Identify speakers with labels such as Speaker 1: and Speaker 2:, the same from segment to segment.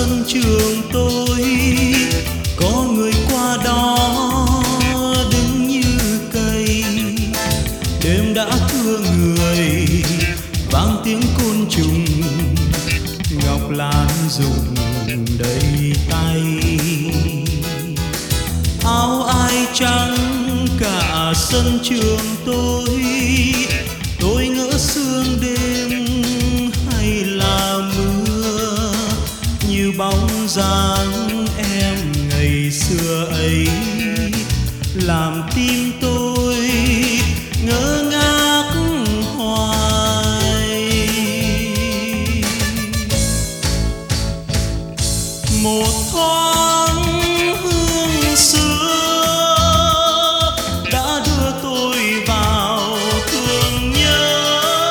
Speaker 1: sân trường tôi, có người qua đó đứng như cây. Đêm đã thưa người, vang tiếng côn trùng, ngọc lan rụng đầy tay. Áo ai trắng cả sân trường tôi ngỡ sương đêm hay là mưa, như bóng dáng em ngày xưa ấy, làm tim tôi ngỡ ngác hoài. Một thoáng hương xưa đã đưa tôi vào thương nhớ,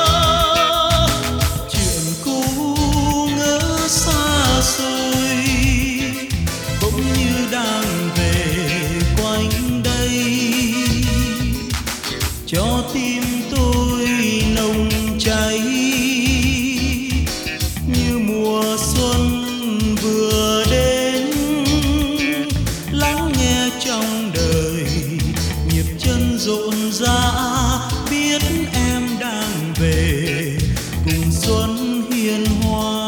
Speaker 1: chuyện cũ ngỡ xa xôi bỗng như đang về quanh đây, cho tim tôi nồng cháy như mùa xuân vừa đến. Lắng nghe trong đời nhịp chân rộn rã, biết em đang về cùng xuân hiền hoa.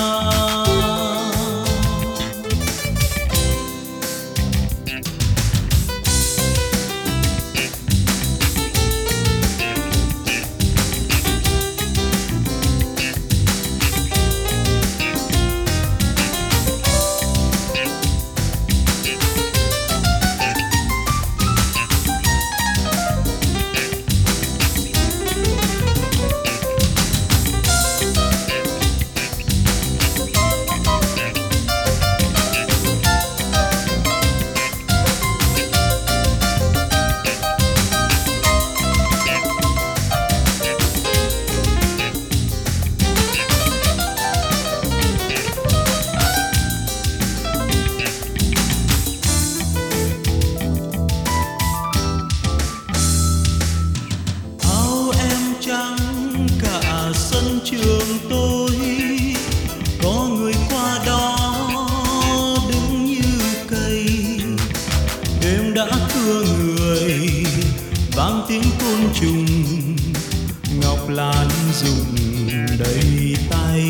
Speaker 1: Sân trường tôi có người qua đó đứng như cây. Đêm đã thưa người, vang tiếng côn trùng, ngọc lan rụng đầy tay.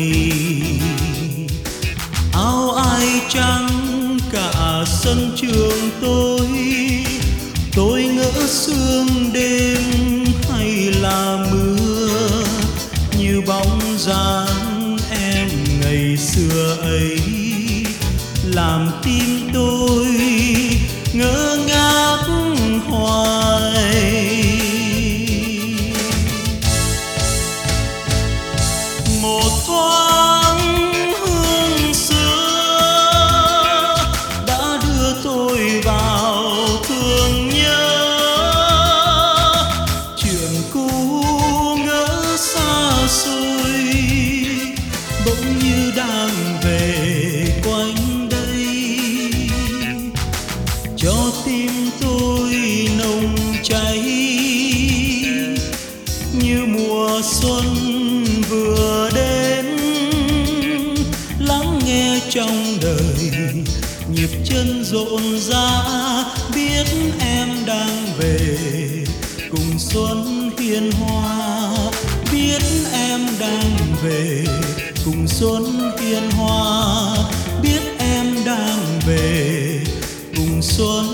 Speaker 1: Áo ai trắng cả sân trường tôi ngỡ sương đêm hay là mưa, như bóng dáng em ngày xưa ấy, làm tim tôi ngỡ ngác hoài. Một thoáng hương xưa đã đưa tôi vào thương nhớ, chuyện cũ ngỡ xa xôi bỗng như đang về quanh đây, cho tim tôi nồng cháy như mùa xuân vừa đến. Lắng nghe trong đời nhịp chân rộn rã, biết em đang về cùng xuân hiền hoa, biết em đang về cùng xuân hiền hoa, biết em đang về cùng xuân